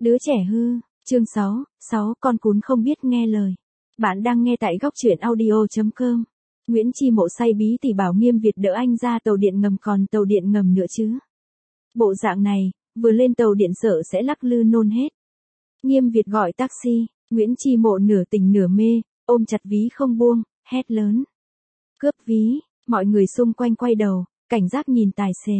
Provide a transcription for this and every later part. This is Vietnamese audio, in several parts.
Đứa trẻ hư, chương 6, con cún không biết nghe lời. Bạn đang nghe tại góc truyện audio.com. Nguyễn Chi Mộ say bí tỉ bảo Nghiêm Việt đỡ anh ra tàu điện ngầm, còn tàu điện ngầm nữa chứ. Bộ dạng này, vừa lên tàu điện sợ sẽ lắc lư nôn hết. Nghiêm Việt gọi taxi, Nguyễn Chi Mộ nửa tỉnh nửa mê, ôm chặt ví không buông, hét lớn. Cướp ví, mọi người xung quanh quay đầu, cảnh giác nhìn tài xế.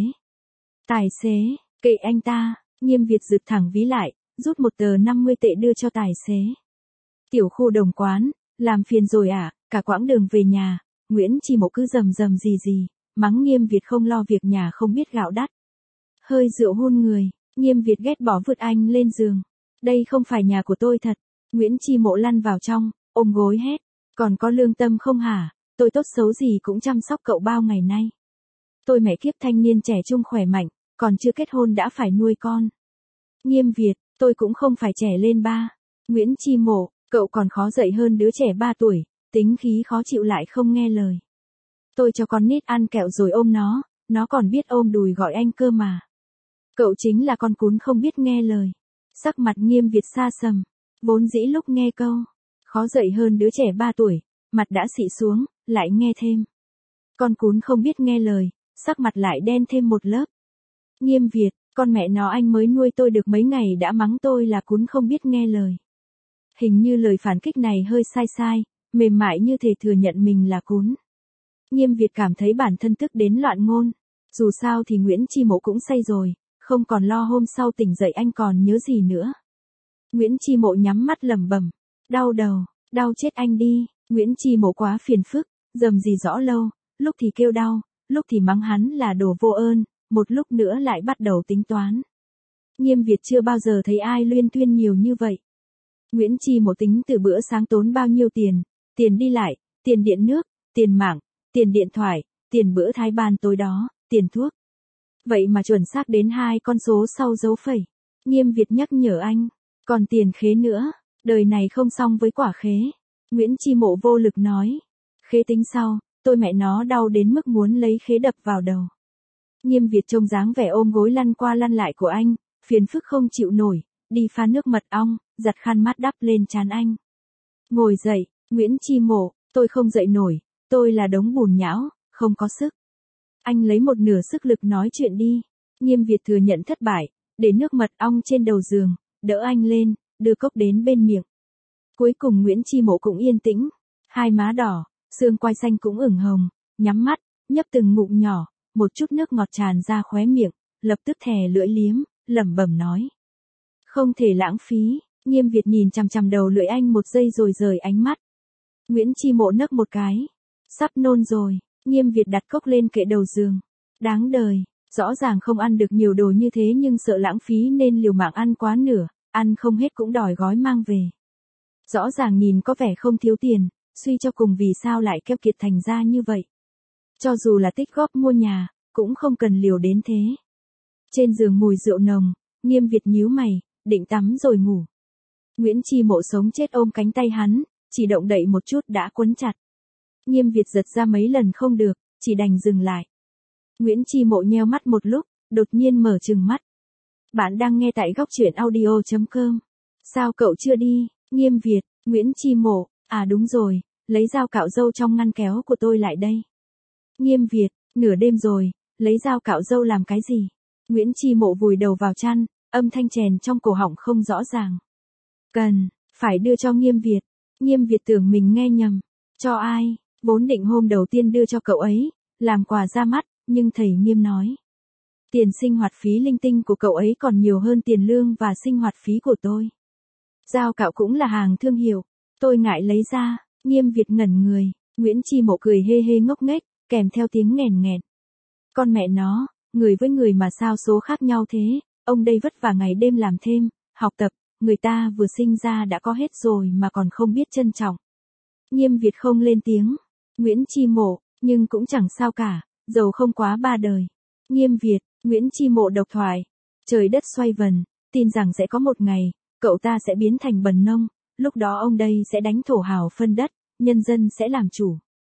Tài xế, kệ anh ta, Nghiêm Việt giựt thẳng ví lại, rút một tờ 50 tệ đưa cho tài xế. Tiểu khu Đồng Quán, làm phiền rồi à, cả quãng đường về nhà, Nguyễn Chi Mộ cứ rầm rầm gì, mắng Nghiêm Việt không lo việc nhà không biết gạo đắt. Hơi rượu hôn người, Nghiêm Việt ghét bỏ vứt anh lên giường. Đây không phải nhà của tôi thật. Nguyễn Chi Mộ lăn vào trong, ôm gối hét. Còn có lương tâm không hả, tôi tốt xấu gì cũng chăm sóc cậu bao ngày nay. Tôi mẹ kiếp thanh niên trẻ trung khỏe mạnh, còn chưa kết hôn đã phải nuôi con. Nghiêm Việt, tôi cũng không phải trẻ lên ba. Nguyễn Chi Mộ, cậu còn khó dạy hơn đứa trẻ 3 tuổi, tính khí khó chịu lại không nghe lời. Tôi cho con nít ăn kẹo rồi ôm nó còn biết ôm đùi gọi anh cơ mà. Cậu chính là con cún không biết nghe lời. Sắc mặt Nghiêm Việt xa sầm, vốn dĩ lúc nghe câu, khó dạy hơn đứa trẻ 3 tuổi, mặt đã xị xuống, lại nghe thêm. Con cún không biết nghe lời, sắc mặt lại đen thêm một lớp. Nghiêm Việt, con mẹ nó anh mới nuôi tôi được mấy ngày đã mắng tôi là cún không biết nghe lời. Hình như lời phản kích này hơi sai, mềm mại như thể thừa nhận mình là cún. Nghiêm Việt cảm thấy bản thân tức đến loạn ngôn. Dù sao thì Nguyễn Chi Mộ cũng say rồi, không còn lo hôm sau tỉnh dậy anh còn nhớ gì nữa. Nguyễn Chi Mộ nhắm mắt lẩm bẩm, đau đầu, đau chết anh đi. Nguyễn Chi Mộ quá phiền phức, dầm gì rõ lâu, lúc thì kêu đau, lúc thì mắng hắn là đồ vô ơn, một lúc nữa lại bắt đầu tính toán. Nghiêm Việt chưa bao giờ thấy ai luyên thuyên nhiều như vậy. Nguyễn Chi Mộ tính từ bữa sáng tốn bao nhiêu tiền, tiền đi lại, tiền điện nước, tiền mạng, tiền điện thoại, tiền bữa thái ban tối đó, tiền thuốc. Vậy mà chuẩn xác đến 2 con số sau dấu phẩy. Nghiêm Việt nhắc nhở anh, còn tiền khế nữa, đời này không xong với quả khế. Nguyễn Chi Mộ vô lực nói, khế tính sau, tôi mẹ nó đau đến mức muốn lấy khế đập vào đầu. Nghiêm Việt trông dáng vẻ ôm gối lăn qua lăn lại của anh, phiền phức không chịu nổi, đi pha nước mật ong, giặt khăn mát đắp lên trán anh. Ngồi dậy, Nguyễn Chi Mộ, tôi không dậy nổi, tôi là đống bùn nhão, không có sức. Anh lấy một nửa sức lực nói chuyện đi. Nghiêm Việt thừa nhận thất bại, để nước mật ong trên đầu giường, đỡ anh lên, đưa cốc đến bên miệng. Cuối cùng Nguyễn Chi Mộ cũng yên tĩnh, hai má đỏ, xương quai xanh cũng ửng hồng, nhắm mắt, nhấp từng ngụm nhỏ, một chút nước ngọt tràn ra khóe miệng, lập tức thè lưỡi liếm, lẩm bẩm nói. Không thể lãng phí. Nghiêm Việt nhìn chằm chằm đầu lưỡi anh một giây rồi rời ánh mắt. Nguyễn Chi Mộ nấc một cái. Sắp nôn rồi. Nghiêm Việt đặt cốc lên kệ đầu giường. Đáng đời, rõ ràng không ăn được nhiều đồ như thế nhưng sợ lãng phí nên liều mạng ăn quá nửa, ăn không hết cũng đòi gói mang về. Rõ ràng nhìn có vẻ không thiếu tiền, suy cho cùng vì sao lại keo kiệt thành ra như vậy. Cho dù là tích góp mua nhà, cũng không cần liều đến thế. Trên giường mùi rượu nồng, Nghiêm Việt nhíu mày, định tắm rồi ngủ. Nguyễn Chi Mộ sống chết ôm cánh tay hắn, chỉ động đậy một chút đã quấn chặt. Nghiêm Việt giật ra mấy lần không được, chỉ đành dừng lại. Nguyễn Chi Mộ nheo mắt một lúc, đột nhiên mở trừng mắt. Bạn đang nghe tại góc truyện audio.com. Sao cậu chưa đi? Nghiêm Việt, Nguyễn Chi Mộ, à đúng rồi, lấy dao cạo râu trong ngăn kéo của tôi lại đây. Nghiêm Việt, nửa đêm rồi, lấy dao cạo râu làm cái gì? Nguyễn Chi Mộ vùi đầu vào chăn, âm thanh chèn trong cổ họng không rõ ràng. Cần, phải đưa cho Nghiêm Việt. Nghiêm Việt tưởng mình nghe nhầm. Cho ai? Vốn định hôm đầu tiên đưa cho cậu ấy, làm quà ra mắt, nhưng thầy Nghiêm nói. Tiền sinh hoạt phí linh tinh của cậu ấy còn nhiều hơn tiền lương và sinh hoạt phí của tôi. Dao cạo cũng là hàng thương hiệu, tôi ngại lấy ra. Nghiêm Việt ngẩn người, Nguyễn Chi Mộ cười hê hê ngốc nghếch, kèm theo tiếng nghèn nghẹn. Con mẹ nó, người với người mà sao số khác nhau thế, ông đây vất vả ngày đêm làm thêm, học tập, người ta vừa sinh ra đã có hết rồi mà còn không biết trân trọng. Nghiêm Việt không lên tiếng. Nguyễn Chi Mộ, nhưng cũng chẳng sao cả, dầu không quá 3 đời. Nghiêm Việt, Nguyễn Chi Mộ độc thoại. Trời đất xoay vần, tin rằng sẽ có một ngày, cậu ta sẽ biến thành bần nông, lúc đó ông đây sẽ đánh thổ hào phân đất, nhân dân sẽ làm chủ.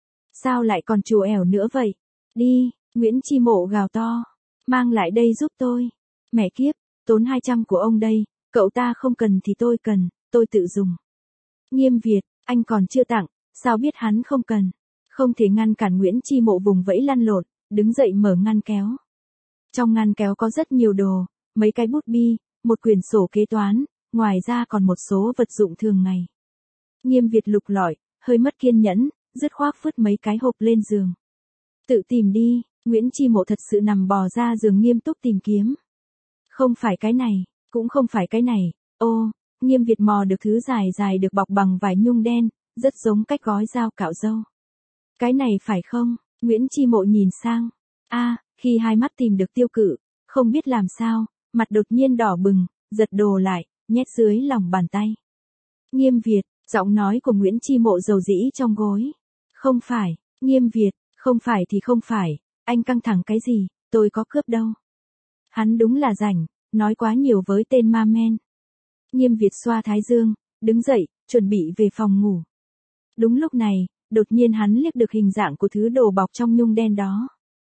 Sao lại còn chùa ẻo nữa vậy? Đi, Nguyễn Chi Mộ gào to. Mang lại đây giúp tôi. Mẹ kiếp, tốn 200 của ông đây, Cậu ta không cần thì tôi cần, tôi tự dùng. Nghiêm Việt, anh còn chưa tặng, sao biết hắn không cần? Không thể ngăn cản Nguyễn Chi Mộ vùng vẫy lăn lộn, đứng dậy mở ngăn kéo. Trong ngăn kéo có rất nhiều đồ, mấy cái bút bi, một quyển sổ kế toán, ngoài ra còn một số vật dụng thường ngày. Nghiêm Việt lục lọi, hơi mất kiên nhẫn, dứt khoát vứt mấy cái hộp lên giường. Tự tìm đi, Nguyễn Chi Mộ thật sự nằm bò ra giường nghiêm túc tìm kiếm. Không phải cái này, cũng không phải cái này, ô, Nghiêm Việt mò được thứ dài dài được bọc bằng vải nhung đen, rất giống cách gói dao cạo râu. Cái này phải không? Nguyễn Chi Mộ nhìn sang. Khi hai mắt tìm được tiêu cự, không biết làm sao, mặt đột nhiên đỏ bừng, giật đồ lại, nhét dưới lòng bàn tay. Nghiêm Việt, giọng nói của Nguyễn Chi Mộ dầu dĩ trong gối. Không phải, Nghiêm Việt, không phải thì không phải, anh căng thẳng cái gì, tôi có cướp đâu. Hắn đúng là rảnh, nói quá nhiều với tên ma men. Nghiêm Việt xoa thái dương, đứng dậy, chuẩn bị về phòng ngủ. Đúng lúc này, đột nhiên hắn liếc được hình dạng của thứ đồ bọc trong nhung đen đó.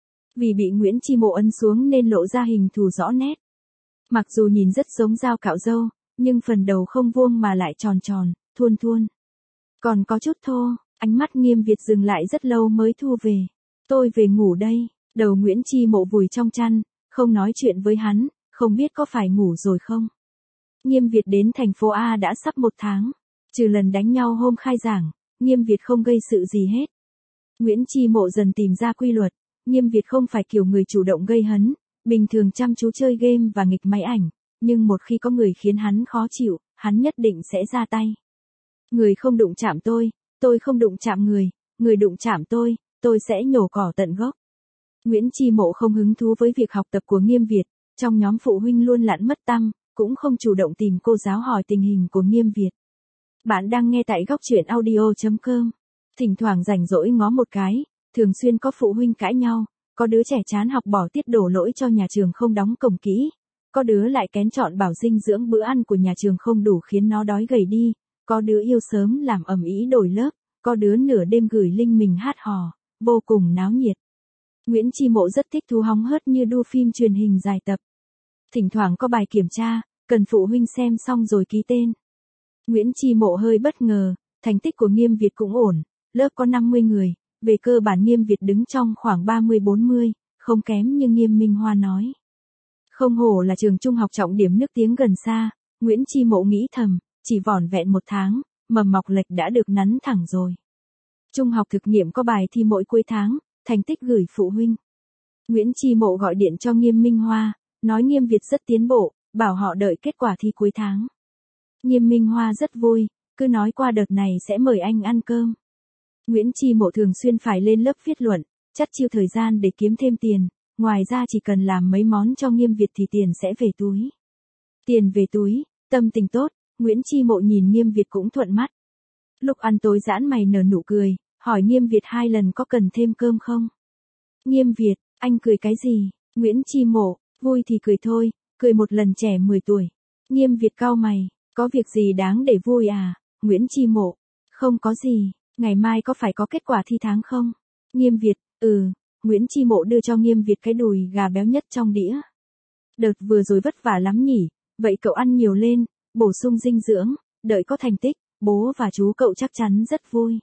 Vì bị Nguyễn Chi Mộ ấn xuống nên lộ ra hình thù rõ nét. Mặc dù nhìn rất giống dao cạo râu, nhưng phần đầu không vuông mà lại tròn tròn, thuôn thuôn. Còn có chút thô, ánh mắt Nghiêm Việt dừng lại rất lâu mới thu về. Tôi về ngủ đây, đầu Nguyễn Chi Mộ vùi trong chăn, không nói chuyện với hắn, không biết có phải ngủ rồi không. Nghiêm Việt đến thành phố A đã sắp 1 tháng, trừ lần đánh nhau hôm khai giảng, Nghiêm Việt không gây sự gì hết. Nguyễn Chi Mộ dần tìm ra quy luật, Nghiêm Việt không phải kiểu người chủ động gây hấn, bình thường chăm chú chơi game và nghịch máy ảnh, nhưng một khi có người khiến hắn khó chịu, hắn nhất định sẽ ra tay. Người không đụng chạm tôi không đụng chạm người đụng chạm tôi sẽ nhổ cỏ tận gốc. Nguyễn Chi Mộ không hứng thú với việc học tập của Nghiêm Việt, trong nhóm phụ huynh luôn lặn mất tăm, cũng không chủ động tìm cô giáo hỏi tình hình của Nghiêm Việt. Bạn đang nghe tại góc truyện audio.com. Thỉnh thoảng rảnh rỗi ngó một cái, thường xuyên có phụ huynh cãi nhau, có đứa trẻ chán học bỏ tiết đổ lỗi cho nhà trường không đóng cổng kỹ, có đứa lại kén chọn bảo dinh dưỡng bữa ăn của nhà trường không đủ khiến nó đói gầy đi, có đứa yêu sớm làm ầm ĩ đổi lớp, có đứa nửa đêm gửi link mình hát hò, vô cùng náo nhiệt. Nguyễn Chi Mộ rất thích thú hóng hớt như đu phim truyền hình dài tập. Thỉnh thoảng có bài kiểm tra, cần phụ huynh xem xong rồi ký tên. Nguyễn Chi Mộ hơi bất ngờ, thành tích của Nghiêm Việt cũng ổn, lớp có 50 người, về cơ bản Nghiêm Việt đứng trong khoảng 30-40, không kém như Nghiêm Minh Hoa nói. Không hổ là trường trung học trọng điểm nước tiếng gần xa, Nguyễn Chi Mộ nghĩ thầm, chỉ vỏn vẹn 1 tháng, mầm mọc lệch đã được nắn thẳng rồi. Trung học thực nghiệm có bài thi mỗi cuối tháng, thành tích gửi phụ huynh. Nguyễn Chi Mộ gọi điện cho Nghiêm Minh Hoa, nói Nghiêm Việt rất tiến bộ, bảo họ đợi kết quả thi cuối tháng. Nghiêm Minh Hoa rất vui, cứ nói qua đợt này sẽ mời anh ăn cơm. Nguyễn Chi Mộ thường xuyên phải lên lớp viết luận, chắt chiu thời gian để kiếm thêm tiền, ngoài ra chỉ cần làm mấy món cho Nghiêm Việt thì tiền sẽ về túi. Tiền về túi, tâm tình tốt, Nguyễn Chi Mộ nhìn Nghiêm Việt cũng thuận mắt. Lúc ăn tối giãn mày nở nụ cười, hỏi Nghiêm Việt 2 lần có cần thêm cơm không? Nghiêm Việt, anh cười cái gì? Nguyễn Chi Mộ, vui thì cười thôi, cười một lần trẻ 10 tuổi. Nghiêm Việt cau mày, có việc gì đáng để vui à? Nguyễn Chi Mộ, không có gì, ngày mai có phải có kết quả thi tháng không? Nghiêm Việt, Nguyễn Chi Mộ đưa cho Nghiêm Việt cái đùi gà béo nhất trong đĩa. Đợt vừa rồi vất vả lắm nhỉ, vậy cậu ăn nhiều lên, bổ sung dinh dưỡng, đợi có thành tích, bố và chú cậu chắc chắn rất vui.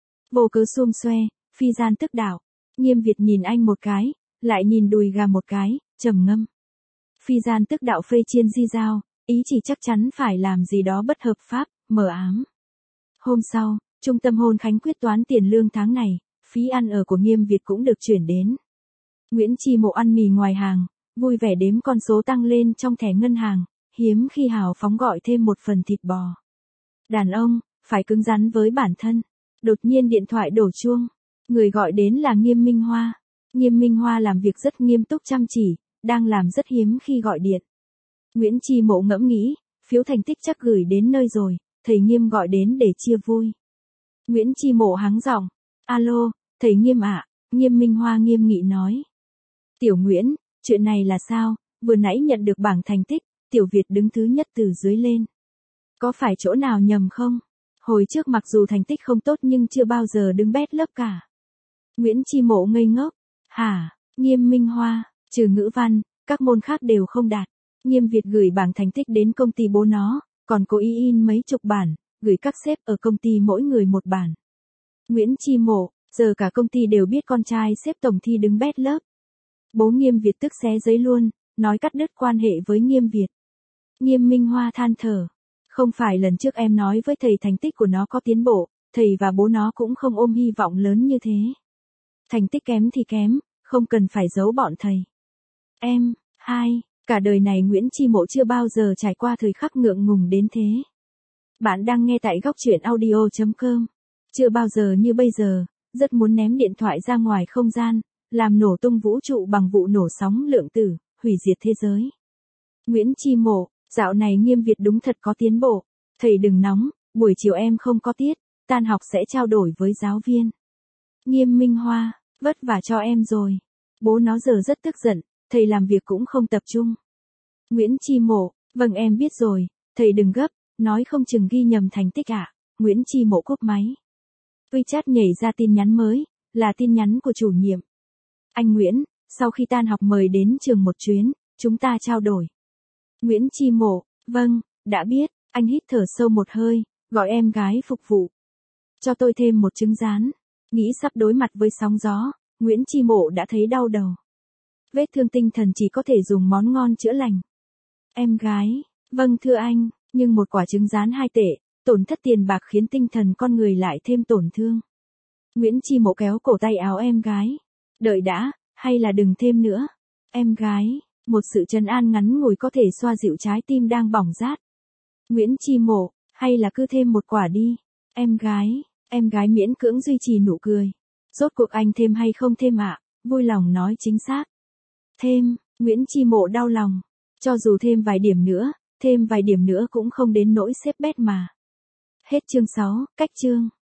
Vô cớ xum xoe, phi gian tức đạo. Nghiêm Việt nhìn anh một cái, lại nhìn đùi gà một cái, trầm ngâm. Phi gian tức đạo phê chiên di dao, ý chỉ chắc chắn phải làm gì đó bất hợp pháp, mờ ám. Hôm sau, trung tâm hôn khánh quyết toán tiền lương tháng này, phí ăn ở của Nghiêm Việt cũng được chuyển đến. Nguyễn Chi Mộ ăn mì ngoài hàng, vui vẻ đếm con số tăng lên trong thẻ ngân hàng, hiếm khi hào phóng gọi thêm một phần thịt bò. Đàn ông, phải cứng rắn với bản thân. Đột nhiên điện thoại đổ chuông. Người gọi đến là Nghiêm Minh Hoa. Nghiêm Minh Hoa làm việc rất nghiêm túc chăm chỉ, đang làm rất hiếm khi gọi điện. Nguyễn Chi Mộ ngẫm nghĩ, phiếu thành tích chắc gửi đến nơi rồi, thầy Nghiêm gọi đến để chia vui. Nguyễn Chi Mộ hắng giọng, alo, thầy Nghiêm ạ. Nghiêm Minh Hoa nghiêm nghị nói. Tiểu Nguyễn, chuyện này là sao, vừa nãy nhận được bảng thành tích, Tiểu Việt đứng thứ nhất từ dưới lên. Có phải chỗ nào nhầm không? Hồi trước mặc dù thành tích không tốt nhưng chưa bao giờ đứng bét lớp cả. Nguyễn Chi Mộ ngây ngốc. Hả? Nghiêm Minh Hoa, trừ ngữ văn, các môn khác đều không đạt. Nghiêm Việt gửi bảng thành tích đến công ty bố nó, còn cố ý in mấy chục bản, gửi các sếp ở công ty mỗi người một bản. Nguyễn Chi Mộ, giờ cả công ty đều biết con trai sếp tổng thi đứng bét lớp. Bố Nghiêm Việt tức xé giấy luôn, nói cắt đứt quan hệ với Nghiêm Việt. Nghiêm Minh Hoa than thở. Không phải lần trước em nói với thầy thành tích của nó có tiến bộ, thầy và bố nó cũng không ôm hy vọng lớn như thế. Thành tích kém thì kém, không cần phải giấu bọn thầy. Em, cả đời này Nguyễn Chi Mộ chưa bao giờ trải qua thời khắc ngượng ngùng đến thế. Bạn đang nghe tại góc truyện audio.com. Chưa bao giờ như bây giờ, rất muốn ném điện thoại ra ngoài không gian, làm nổ tung vũ trụ bằng vụ nổ sóng lượng tử, hủy diệt thế giới. Nguyễn Chi Mộ, dạo này Nghiêm Việt đúng thật có tiến bộ. Thầy đừng nóng, buổi chiều em không có tiết, tan học sẽ trao đổi với giáo viên. Nghiêm Minh Hoa, vất vả cho em rồi. Bố nó giờ rất tức giận, thầy làm việc cũng không tập trung. Nguyễn Chi Mộ, vâng em biết rồi, thầy đừng gấp, nói không chừng ghi nhầm thành tích ạ. Nguyễn Chi Mộ cúp máy. WeChat nhảy ra tin nhắn mới, là tin nhắn của chủ nhiệm. Anh Nguyễn, sau khi tan học mời đến trường một chuyến, chúng ta trao đổi. Nguyễn Chi Mộ, vâng, đã biết, anh hít thở sâu một hơi, gọi em gái phục vụ. Cho tôi thêm một trứng rán. Nghĩ sắp đối mặt với sóng gió, Nguyễn Chi Mộ đã thấy đau đầu. Vết thương tinh thần chỉ có thể dùng món ngon chữa lành. Em gái, vâng thưa anh, nhưng một quả trứng rán 2 tệ, tổn thất tiền bạc khiến tinh thần con người lại thêm tổn thương. Nguyễn Chi Mộ kéo cổ tay áo em gái. Đợi đã, hay là đừng thêm nữa. Em gái, một sự trấn an ngắn ngủi có thể xoa dịu trái tim đang bỏng rát. Nguyễn Chi Mộ, hay là cứ thêm một quả đi. Em gái miễn cưỡng duy trì nụ cười. Rốt cuộc anh thêm hay không thêm ạ? Vui lòng nói chính xác. Thêm, Nguyễn Chi Mộ đau lòng. Cho dù thêm vài điểm nữa cũng không đến nỗi xếp bét mà. Hết chương 6, cách chương.